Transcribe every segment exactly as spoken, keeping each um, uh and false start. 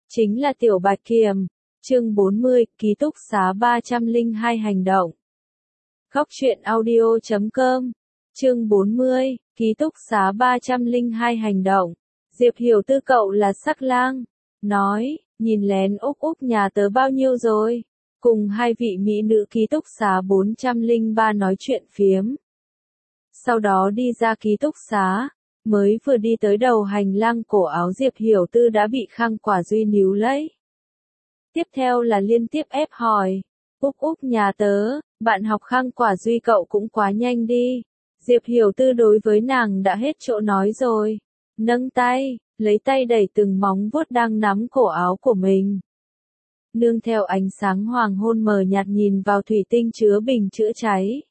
chính là Tiểu Bạch Kiểm. Chương bốn mươi, ký túc xá ba trăm lẻ hai hành động. Góc truyện audio chấm com. Chương bốn mươi, ký túc xá ba trăm lẻ hai hành động. Diệp Hiểu Tư cậu là sắc lang. Nói, nhìn lén Úc Úc nhà tớ bao nhiêu rồi. Cùng hai vị mỹ nữ ký túc xá bốn trăm lẻ ba nói chuyện phiếm. Sau đó đi ra ký túc xá. Mới vừa đi tới đầu hành lang, cổ áo Diệp Hiểu Tư đã bị Khang Quả Duy níu lấy. Tiếp theo là liên tiếp ép hỏi. Úc Úc nhà tớ, bạn học Khang Quả Duy cậu cũng quá nhanh đi. Diệp Hiểu Tư đối với nàng đã hết chỗ nói rồi. Nâng tay, lấy tay đẩy từng móng vuốt đang nắm cổ áo của mình. Nương theo ánh sáng hoàng hôn mờ nhạt nhìn vào thủy tinh chứa bình chữa cháy.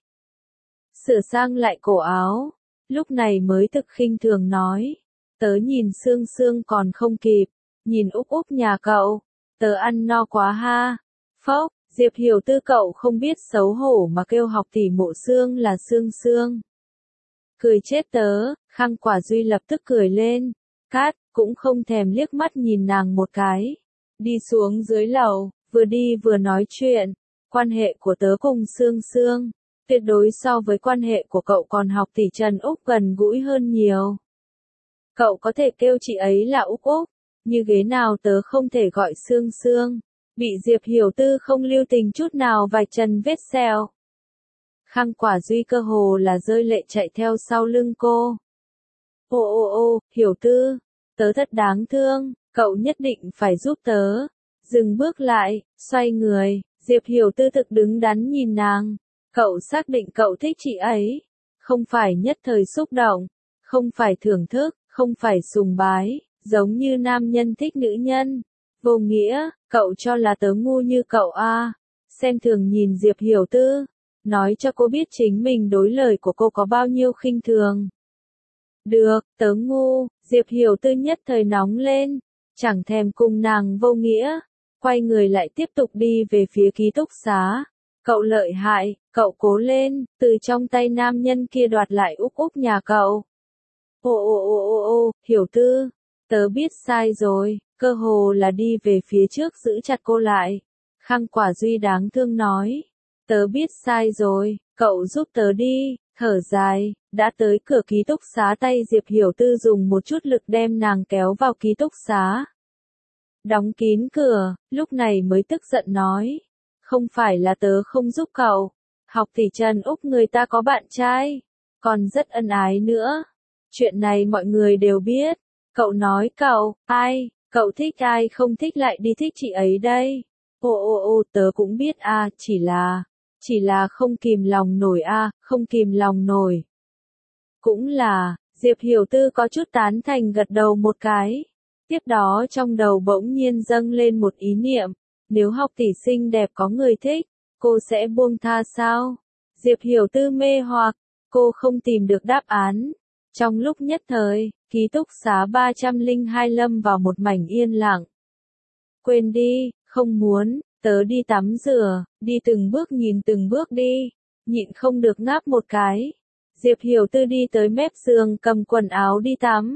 Sửa sang lại cổ áo, lúc này mới thực khinh thường nói. Tớ nhìn Sương Sương còn không kịp, nhìn Úc Úc nhà cậu, tớ ăn no quá ha. Phốc, Diệp Hiểu Tư cậu không biết xấu hổ mà kêu học tỷ Mộ Sương là Sương Sương. Cười chết tớ, Khang Quả Duy lập tức cười lên. Cát, cũng không thèm liếc mắt nhìn nàng một cái. Đi xuống dưới lầu, vừa đi vừa nói chuyện. Quan hệ của tớ cùng Sương Sương, tuyệt đối so với quan hệ của cậu còn học tỷ Trần Úc gần gũi hơn nhiều. Cậu có thể kêu chị ấy là Úc Úc, như ghế nào tớ không thể gọi Sương Sương. Bị Diệp Hiểu Tư không lưu tình chút nào vạch trần vết sẹo. Khang Quả Duy cơ hồ là rơi lệ chạy theo sau lưng cô. Ô ô ô, Hiểu Tư, tớ thật đáng thương, cậu nhất định phải giúp tớ. Dừng bước lại, xoay người, Diệp Hiểu Tư thực đứng đắn nhìn nàng. Cậu xác định cậu thích chị ấy, không phải nhất thời xúc động, không phải thưởng thức, không phải sùng bái, giống như nam nhân thích nữ nhân. Vô nghĩa, cậu cho là tớ ngu như cậu à. Xem thường nhìn Diệp Hiểu Tư, nói cho cô biết chính mình đối lời của cô có bao nhiêu khinh thường. Được, tớ ngu, Diệp Hiểu Tư nhất thời nóng lên, chẳng thèm cùng nàng vô nghĩa, quay người lại tiếp tục đi về phía ký túc xá. Cậu lợi hại, cậu cố lên, từ trong tay nam nhân kia đoạt lại Úc Úc nhà cậu. Ô ô ô ô ô, Hiểu Tư, tớ biết sai rồi, cơ hồ là đi về phía trước giữ chặt cô lại. Khang Quả Duy đáng thương nói, tớ biết sai rồi, cậu giúp tớ đi, thở dài, đã tới cửa ký túc xá tay Diệp Hiểu Tư dùng một chút lực đem nàng kéo vào ký túc xá. Đóng kín cửa, lúc này mới tức giận nói. Không phải là tớ không giúp cậu, học tỷ Trần Úc người ta có bạn trai, còn rất ân ái nữa. Chuyện này mọi người đều biết, cậu nói cậu, ai, cậu thích ai không thích lại đi thích chị ấy đây. Ô ô ô tớ cũng biết à, chỉ là, chỉ là không kìm lòng nổi à, không kìm lòng nổi. Cũng là, Diệp Hiểu Tư có chút tán thành gật đầu một cái. Tiếp đó trong đầu bỗng nhiên dâng lên một ý niệm. Nếu học tỷ xinh đẹp có người thích, cô sẽ buông tha sao? Diệp Hiểu Tư mê hoặc, cô không tìm được đáp án. Trong lúc nhất thời, ký túc xá ba trăm lẻ hai lâm vào một mảnh yên lặng. Quên đi, không muốn, tớ đi tắm rửa, đi từng bước nhìn từng bước đi, nhịn không được ngáp một cái. Diệp Hiểu Tư đi tới mép giường cầm quần áo đi tắm.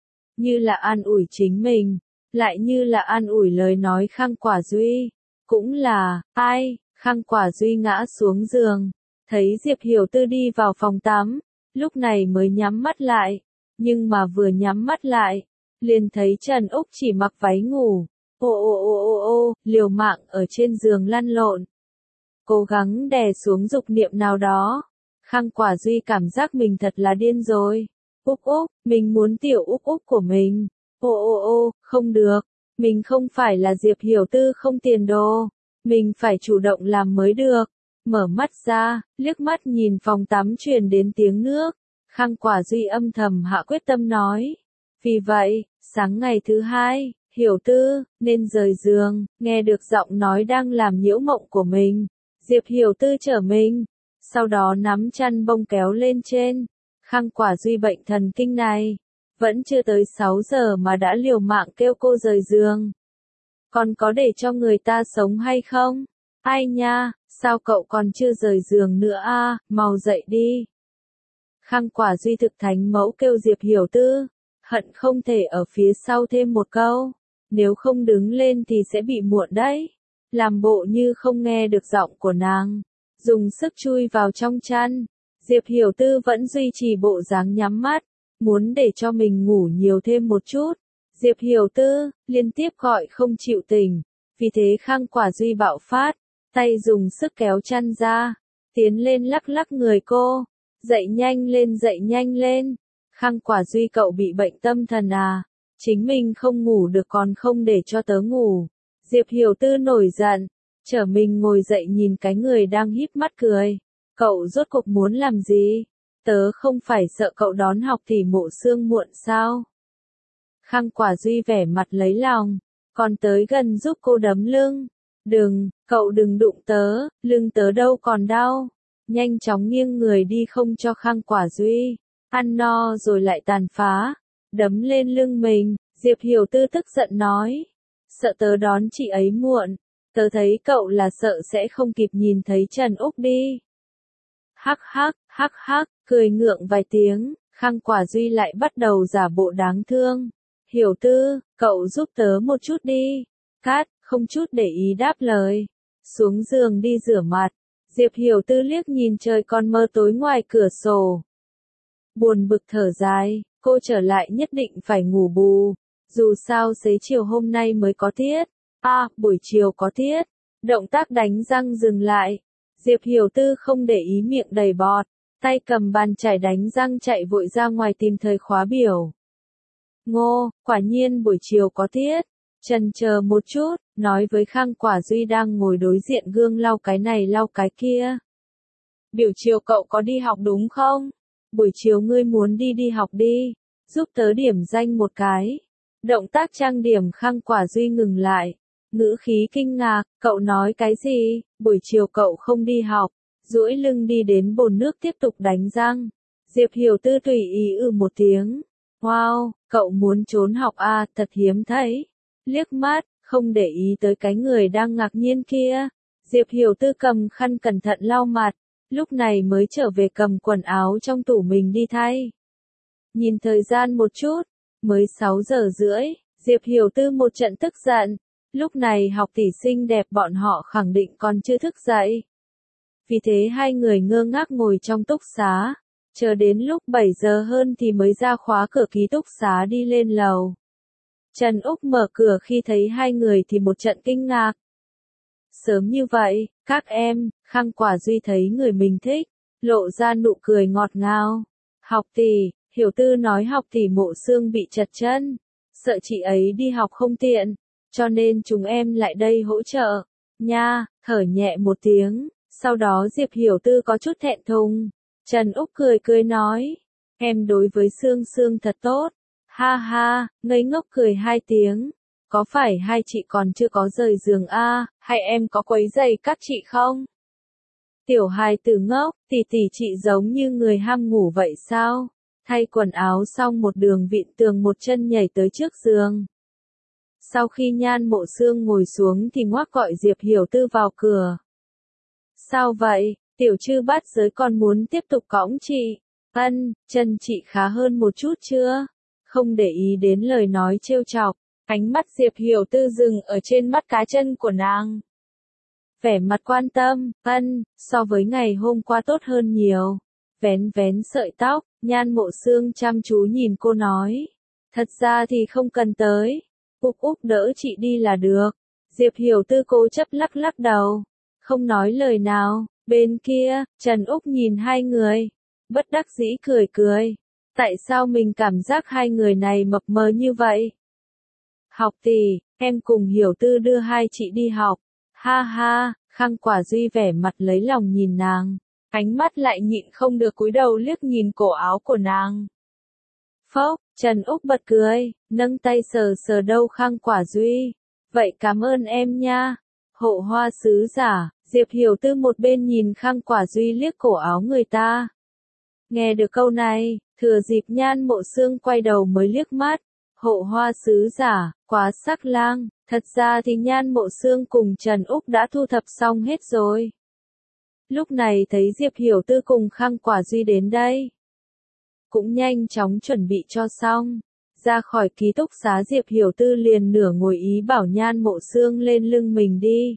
Như là an ủi chính mình. Lại như là an ủi lời nói Khang Quả Duy. Cũng là, ai, Khang Quả Duy ngã xuống giường. Thấy Diệp Hiểu Tư đi vào phòng tắm. Lúc này mới nhắm mắt lại. Nhưng mà vừa nhắm mắt lại. Liền thấy Trần Úc chỉ mặc váy ngủ. Ô ô ô ô ô, liều mạng ở trên giường lăn lộn. Cố gắng đè xuống dục niệm nào đó. Khang Quả Duy cảm giác mình thật là điên rồi. Úc Úc, mình muốn tiểu Úc Úc của mình. Ô ô ô, không được, mình không phải là Diệp Hiểu Tư không tiền đồ, mình phải chủ động làm mới được. Mở mắt ra, liếc mắt nhìn phòng tắm truyền đến tiếng nước, Khang Quả Duy âm thầm hạ quyết tâm nói. Vì vậy, sáng ngày thứ hai, Hiểu Tư, nên rời giường, nghe được giọng nói đang làm nhiễu mộng của mình. Diệp Hiểu Tư trở mình, sau đó nắm chăn bông kéo lên trên. Khang Quả Duy bệnh thần kinh này. Vẫn chưa tới sáu giờ mà đã liều mạng kêu cô rời giường. Còn có để cho người ta sống hay không? Ai nha, sao cậu còn chưa rời giường nữa a, mau dậy đi. Khang Quả Duy thực thánh mẫu kêu Diệp Hiểu Tư, hận không thể ở phía sau thêm một câu. nếu không đứng lên thì sẽ bị muộn đấy. Làm bộ như không nghe được giọng của nàng, dùng sức chui vào trong chăn. Diệp Hiểu Tư vẫn duy trì bộ dáng nhắm mắt, muốn để cho mình ngủ nhiều thêm một chút. Diệp Hiểu Tư, liên tiếp gọi không chịu tỉnh, vì thế Khang Quả Duy bạo phát, tay dùng sức kéo chăn ra, tiến lên lắc lắc người cô, dậy nhanh lên dậy nhanh lên. Khang Quả Duy cậu bị bệnh tâm thần à, chính mình không ngủ được còn không để cho tớ ngủ. Diệp Hiểu Tư nổi giận, trở mình ngồi dậy nhìn cái người đang híp mắt cười. Cậu rốt cuộc muốn làm gì? Tớ không phải sợ cậu đón học thì Mộ Xương muộn sao? Khang Quả Duy vẻ mặt lấy lòng, còn tới gần giúp cô đấm lưng. Đừng, cậu đừng đụng tớ, lưng tớ đâu còn đau. Nhanh chóng nghiêng người đi không cho Khang Quả Duy ăn no rồi lại tàn phá, đấm lên lưng mình. Diệp Hiểu Tư tức giận nói, sợ tớ đón chị ấy muộn, tớ thấy cậu là sợ sẽ không kịp nhìn thấy Trần Úc đi. Hắc hắc, hắc hắc, cười ngượng vài tiếng, Khang Quả Duy lại bắt đầu giả bộ đáng thương. Hiểu Tư, cậu giúp tớ một chút đi. Cát, không chút để ý đáp lời. Xuống giường đi rửa mặt. Diệp Hiểu Tư liếc nhìn trời còn mơ tối ngoài cửa sổ. Buồn bực thở dài, cô trở lại nhất định phải ngủ bù. Dù sao xế chiều hôm nay mới có tiết. À, buổi chiều có tiết. Động tác đánh răng dừng lại. Diệp Hiểu Tư không để ý miệng đầy bọt, tay cầm bàn chải đánh răng chạy vội ra ngoài tìm thời khóa biểu. Ngô, quả nhiên buổi chiều có tiết. Chần chờ một chút, nói với Khang Quả Duy đang ngồi đối diện gương lau cái này lau cái kia. Biểu chiều cậu có đi học đúng không? Buổi chiều ngươi muốn đi đi học đi, giúp tớ điểm danh một cái. Động tác trang điểm Khang Quả Duy ngừng lại. Ngữ khí kinh ngạc, cậu nói cái gì? Buổi chiều cậu không đi học, duỗi lưng đi đến bồn nước tiếp tục đánh răng. Diệp Hiểu Tư tùy ý ừ một tiếng. Wow, cậu muốn trốn học à, thật hiếm thấy. Liếc mắt, không để ý tới cái người đang ngạc nhiên kia. Diệp Hiểu Tư cầm khăn cẩn thận lau mặt, lúc này mới trở về cầm quần áo trong tủ mình đi thay. Nhìn thời gian một chút, mới sáu giờ rưỡi, Diệp Hiểu Tư một trận tức giận. Lúc này học tỷ xinh đẹp bọn họ khẳng định còn chưa thức dậy. Vì thế hai người ngơ ngác ngồi trong túc xá, chờ đến lúc bảy giờ hơn thì mới ra khóa cửa ký túc xá đi lên lầu. Trần Úc mở cửa khi thấy hai người thì một trận kinh ngạc. Sớm như vậy, các em, Khang Quả Duy thấy người mình thích, lộ ra nụ cười ngọt ngào. Học tỷ, Hiểu Tư nói học tỷ Mộ Xương bị trật chân, sợ chị ấy đi học không tiện, cho nên chúng em lại đây hỗ trợ. Nha, thở nhẹ một tiếng, sau đó Diệp Hiểu Tư có chút thẹn thùng. Trần Úc cười cười nói, em đối với Sương Sương thật tốt. Ha ha, ngây ngốc cười hai tiếng. Có phải hai chị còn chưa có rời giường a, à, hay em có quấy rầy các chị không? Tiểu hài tử ngốc, tỷ tỷ chị giống như người ham ngủ vậy sao? Thay quần áo xong một đường vịn tường một chân nhảy tới trước giường. Sau khi Nhan Mộ Xương ngồi xuống thì ngoác gọi Diệp Hiểu Tư vào cửa. Sao vậy, tiểu chư bát giới còn muốn tiếp tục cõng chị? Ân, chân chị khá hơn một chút chưa? Không để ý đến lời nói trêu chọc, ánh mắt Diệp Hiểu Tư dừng ở trên mắt cá chân của nàng. Vẻ mặt quan tâm, ân, so với ngày hôm qua tốt hơn nhiều. Vén vén sợi tóc, Nhan Mộ Xương chăm chú nhìn cô nói. Thật ra thì không cần tới. Úc Úc đỡ chị đi là được. Diệp Hiểu Tư cố chấp lắc lắc đầu. Không nói lời nào. Bên kia, Trần Úc nhìn hai người. Bất đắc dĩ cười cười. Tại sao mình cảm giác hai người này mập mờ như vậy? Học tỷ, em cùng Hiểu Tư đưa hai chị đi học. Ha ha, Khang Quả Duy vẻ mặt lấy lòng nhìn nàng. Ánh mắt lại nhịn không được cúi đầu liếc nhìn cổ áo của nàng. Phốc, Trần Úc bật cười, nâng tay sờ sờ đầu Khang Quả Duy. Vậy cảm ơn em nha. Hộ hoa sứ giả, Diệp Hiểu Tư một bên nhìn Khang Quả Duy liếc cổ áo người ta. Nghe được câu này, thừa dịp Nhan Mộ Xương quay đầu mới liếc mắt. Hộ hoa sứ giả, quá sắc lang, thật ra thì Nhan Mộ Xương cùng Trần Úc đã thu thập xong hết rồi. Lúc này thấy Diệp Hiểu Tư cùng Khang Quả Duy đến đây, cũng nhanh chóng chuẩn bị cho xong. Ra khỏi ký túc xá Diệp Hiểu Tư liền nửa ngồi ý bảo Nhan Mộ Sương lên lưng mình đi.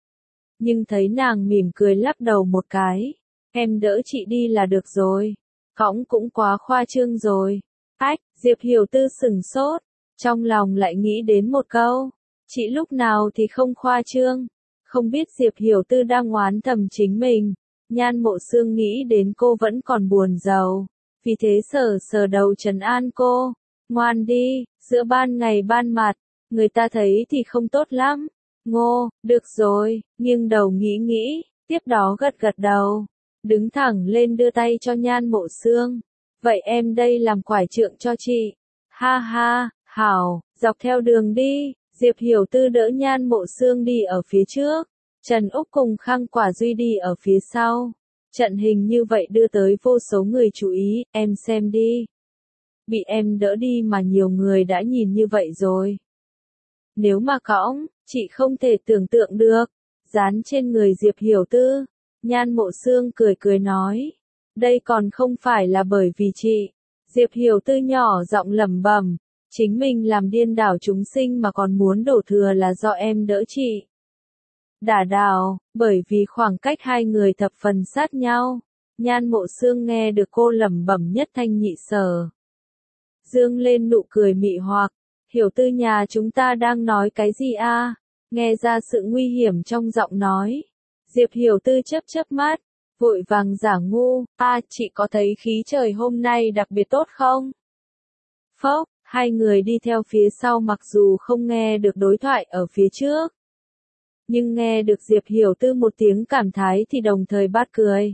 Nhưng thấy nàng mỉm cười lắc đầu một cái. Em đỡ chị đi là được rồi. Cõng cũng quá khoa trương rồi. Ách, Diệp Hiểu Tư sừng sốt. Trong lòng lại nghĩ đến một câu. Chị lúc nào thì không khoa trương. Không biết Diệp Hiểu Tư đang oán thầm chính mình. Nhan Mộ Sương nghĩ đến cô vẫn còn buồn rầu. Vì thế sờ sờ đầu trấn an cô. Ngoan đi, giữa ban ngày ban mặt. Người ta thấy thì không tốt lắm. Ngô, được rồi, nghiêng đầu nghĩ nghĩ. Tiếp đó gật gật đầu. Đứng thẳng lên đưa tay cho Nhan Mộ Sương. Vậy em đây làm quải trượng cho chị. Ha ha, hảo, dọc theo đường đi. Diệp Hiểu Tư đỡ Nhan Mộ Sương đi ở phía trước. Trần Úc cùng Khang Quả Duy đi ở phía sau. Trận hình như vậy đưa tới vô số người chú ý, em xem đi. Bị em đỡ đi mà nhiều người đã nhìn như vậy rồi. Nếu mà cõng, chị không thể tưởng tượng được. Dán trên người Diệp Hiểu Tư. Nhan Mộ Sương cười cười nói. Đây còn không phải là bởi vì chị. Diệp Hiểu Tư nhỏ giọng lẩm bẩm. Chính mình làm điên đảo chúng sinh mà còn muốn đổ thừa là do em đỡ chị. Đả đảo, bởi vì khoảng cách hai người thập phần sát nhau. Nhan Mộ Sương nghe được cô lẩm bẩm nhất thanh nhị sở. Dương lên nụ cười mị hoặc. Hiểu Tư nhà chúng ta đang nói cái gì a? Nghe ra sự nguy hiểm trong giọng nói. Diệp Hiểu Tư chớp chớp mắt. Vội vàng giả ngu. A, chị có thấy khí trời hôm nay đặc biệt tốt không? Phốc, hai người đi theo phía sau mặc dù không nghe được đối thoại ở phía trước. Nhưng nghe được Diệp Hiểu Tư một tiếng cảm thái thì đồng thời bát cười.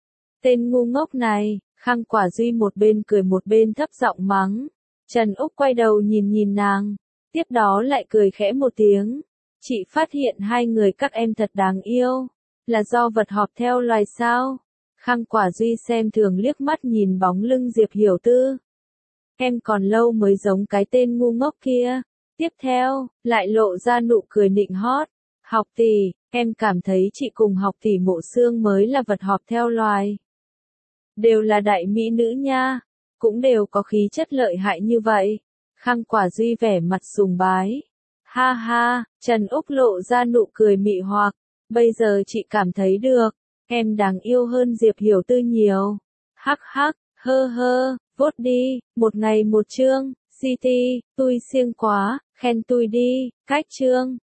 Tên ngu ngốc này, Khang Quả Duy một bên cười một bên thấp giọng mắng. Trần Úc quay đầu nhìn nhìn nàng. Tiếp đó lại cười khẽ một tiếng. Chị phát hiện hai người các em thật đáng yêu. Là do vật họp theo loài sao? Khang Quả Duy xem thường liếc mắt nhìn bóng lưng Diệp Hiểu Tư. Em còn lâu mới giống cái tên ngu ngốc kia. Tiếp theo, lại lộ ra nụ cười nịnh hót. Học tỷ, em cảm thấy chị cùng học tỷ Mộ Sương mới là vật họp theo loài. Đều là đại mỹ nữ nha, cũng đều có khí chất lợi hại như vậy. Khang Quả Duy vẻ mặt sùng bái. Ha ha, Trần Úc lộ ra nụ cười mị hoặc. Bây giờ chị cảm thấy được, em đáng yêu hơn Diệp Hiểu Tư nhiều. Hắc hắc, hơ hơ, vốt đi, một ngày một chương, City, tui siêng quá, khen tui đi, cách chương.